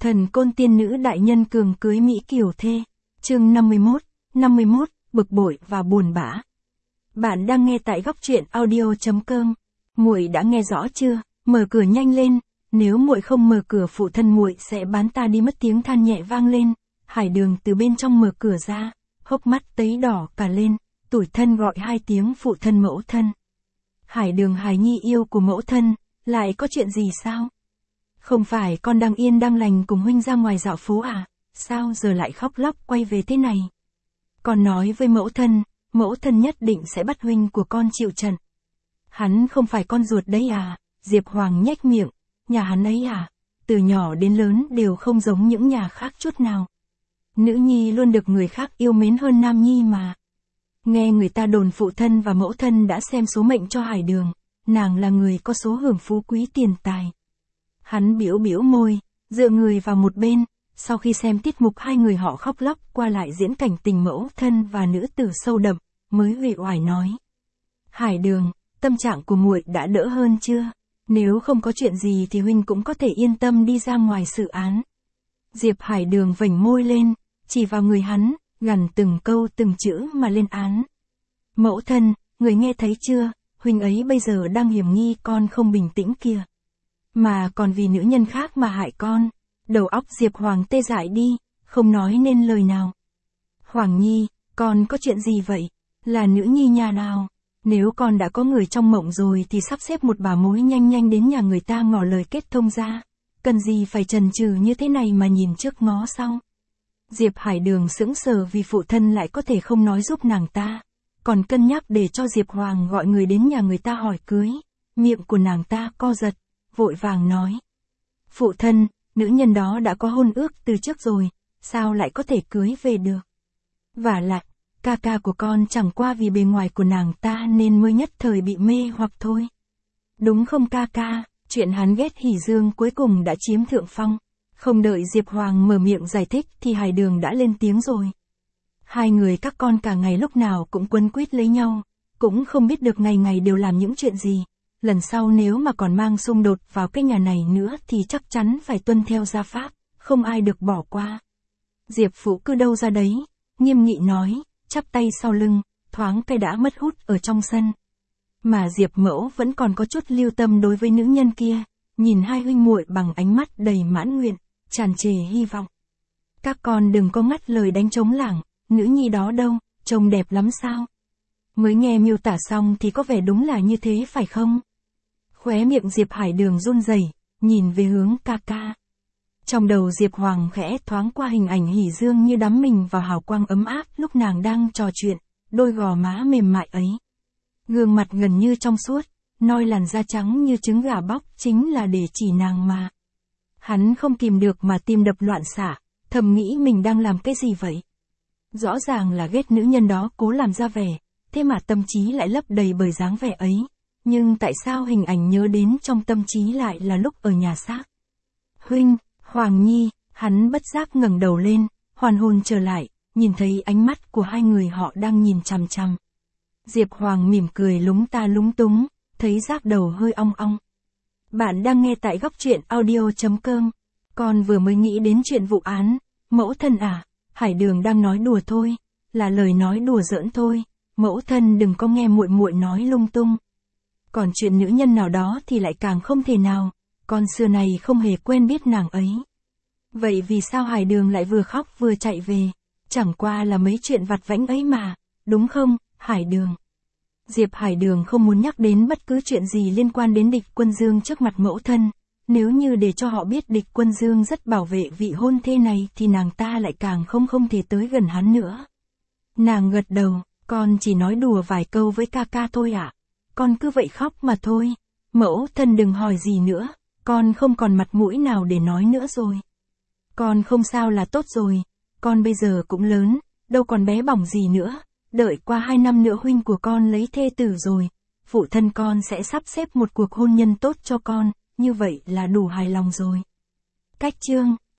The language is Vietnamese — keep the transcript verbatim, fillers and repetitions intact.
Thần côn tiên nữ đại nhân cường cưới Mỹ kiều thê. Chương năm mươi mốt, năm mươi mốt, bực bội và buồn bã. Bạn đang nghe tại góc truyện audio chấm com. Muội đã nghe rõ chưa? Mở cửa nhanh lên, nếu muội không mở cửa phụ thân muội sẽ bán ta đi mất. Tiếng than nhẹ vang lên, Hải Đường từ bên trong mở cửa ra, hốc mắt tấy đỏ cả lên, tủi thân gọi hai tiếng phụ thân mẫu thân. Hải Đường hài nhi yêu của mẫu thân, lại có chuyện gì sao? Không phải con đang yên đang lành cùng huynh ra ngoài dạo phố à? Sao giờ lại khóc lóc quay về thế này? Con nói với mẫu thân, mẫu thân nhất định sẽ bắt huynh của con chịu trận. Hắn không phải con ruột đấy à? Diệp Hoàng nhếch miệng, nhà hắn ấy à? Từ nhỏ đến lớn đều không giống những nhà khác chút nào. Nữ nhi luôn được người khác yêu mến hơn nam nhi mà. Nghe người ta đồn phụ thân và mẫu thân đã xem số mệnh cho Hải Đường, nàng là người có số hưởng phú quý tiền tài. Hắn bĩu bĩu môi, dựa người vào một bên, sau khi xem tiết mục hai người họ khóc lóc qua lại diễn cảnh tình mẫu thân và nữ tử sâu đậm, mới uể oải nói. Hải Đường, tâm trạng của muội đã đỡ hơn chưa? Nếu không có chuyện gì thì huynh cũng có thể yên tâm đi ra ngoài xử án. Diệp Hải Đường vểnh môi lên, chỉ vào người hắn, gằn từng câu từng chữ mà lên án. Mẫu thân, người nghe thấy chưa, huynh ấy bây giờ đang hiểm nghi con không bình tĩnh kìa. Mà còn vì nữ nhân khác mà hại con. Đầu óc Diệp Hoàng tê dại đi, không nói nên lời nào. Hoàng Nhi, con có chuyện gì vậy? Là nữ nhi nhà nào? Nếu con đã có người trong mộng rồi thì sắp xếp một bà mối nhanh nhanh đến nhà người ta ngỏ lời kết thông ra. Cần gì phải chần chừ như thế này mà nhìn trước ngó sau. Diệp Hải Đường sững sờ vì phụ thân lại có thể không nói giúp nàng ta. Còn cân nhắc để cho Diệp Hoàng gọi người đến nhà người ta hỏi cưới. Miệng của nàng ta co giật, vội vàng nói. Phụ thân, nữ nhân đó đã có hôn ước từ trước rồi, sao lại có thể cưới về được? Vả lại, ca ca của con chẳng qua vì bề ngoài của nàng ta nên mới nhất thời bị mê hoặc thôi. Đúng không ca ca? Chuyện hắn ghét Hỉ Dương cuối cùng đã chiếm thượng phong. Không đợi Diệp Hoàng mở miệng giải thích thì Hải Đường đã lên tiếng rồi. Hai người các con cả ngày lúc nào cũng quấn quýt lấy nhau, cũng không biết được ngày ngày đều làm những chuyện gì. Lần sau nếu mà còn mang xung đột vào cái nhà này nữa thì chắc chắn phải tuân theo gia pháp, không ai được bỏ qua. Diệp Phụ cứ đâu ra đấy, nghiêm nghị nói, chắp tay sau lưng, thoáng cái đã mất hút ở trong sân. Mà Diệp Mẫu vẫn còn có chút lưu tâm đối với nữ nhân kia, nhìn hai huynh muội bằng ánh mắt đầy mãn nguyện, tràn trề hy vọng. Các con đừng có ngắt lời đánh trống lảng, nữ nhi đó đâu, trông đẹp lắm sao? Mới nghe miêu tả xong thì có vẻ đúng là như thế phải không? Khóe miệng Diệp Hải Đường run rẩy, nhìn về hướng ca ca. Trong đầu Diệp Hoàng khẽ thoáng qua hình ảnh Hỉ Dương như đắm mình vào hào quang ấm áp lúc nàng đang trò chuyện, đôi gò má mềm mại ấy. Gương mặt gần như trong suốt, noi làn da trắng như trứng gà bóc chính là để chỉ nàng mà. Hắn không kìm được mà tim đập loạn xạ, thầm nghĩ mình đang làm cái gì vậy? Rõ ràng là ghét nữ nhân đó cố làm ra vẻ, thế mà tâm trí lại lấp đầy bởi dáng vẻ ấy. Nhưng tại sao hình ảnh nhớ đến trong tâm trí lại là lúc ở nhà xác? Huynh, Hoàng Nhi, hắn bất giác ngẩng đầu lên, hoàn hồn trở lại, nhìn thấy ánh mắt của hai người họ đang nhìn chằm chằm. Diệp Hoàng mỉm cười lúng ta lúng túng, thấy giác đầu hơi ong ong. Bạn đang nghe tại góc truyện audio chấm com. Con vừa mới nghĩ đến chuyện vụ án, mẫu thân à, Hải Đường đang nói đùa thôi, là lời nói đùa giỡn thôi, mẫu thân đừng có nghe muội muội nói lung tung. Còn chuyện nữ nhân nào đó thì lại càng không thể nào, con xưa này không hề quen biết nàng ấy. Vậy vì sao Hải Đường lại vừa khóc vừa chạy về? Chẳng qua là mấy chuyện vặt vãnh ấy mà, đúng không, Hải Đường? Diệp Hải Đường không muốn nhắc đến bất cứ chuyện gì liên quan đến Địch Quân Dương trước mặt mẫu thân. Nếu như để cho họ biết Địch Quân Dương rất bảo vệ vị hôn thê này thì nàng ta lại càng không không thể tới gần hắn nữa. Nàng gật đầu, con chỉ nói đùa vài câu với ca ca thôi ạ. À? Con cứ vậy khóc mà thôi. Mẫu thân đừng hỏi gì nữa, con không còn mặt mũi nào để nói nữa rồi. Con không sao là tốt rồi, con bây giờ cũng lớn, đâu còn bé bỏng gì nữa. Đợi qua hai năm nữa huynh của con lấy thê tử rồi, phụ thân con sẽ sắp xếp một cuộc hôn nhân tốt cho con, như vậy là đủ hài lòng rồi. Cách chương,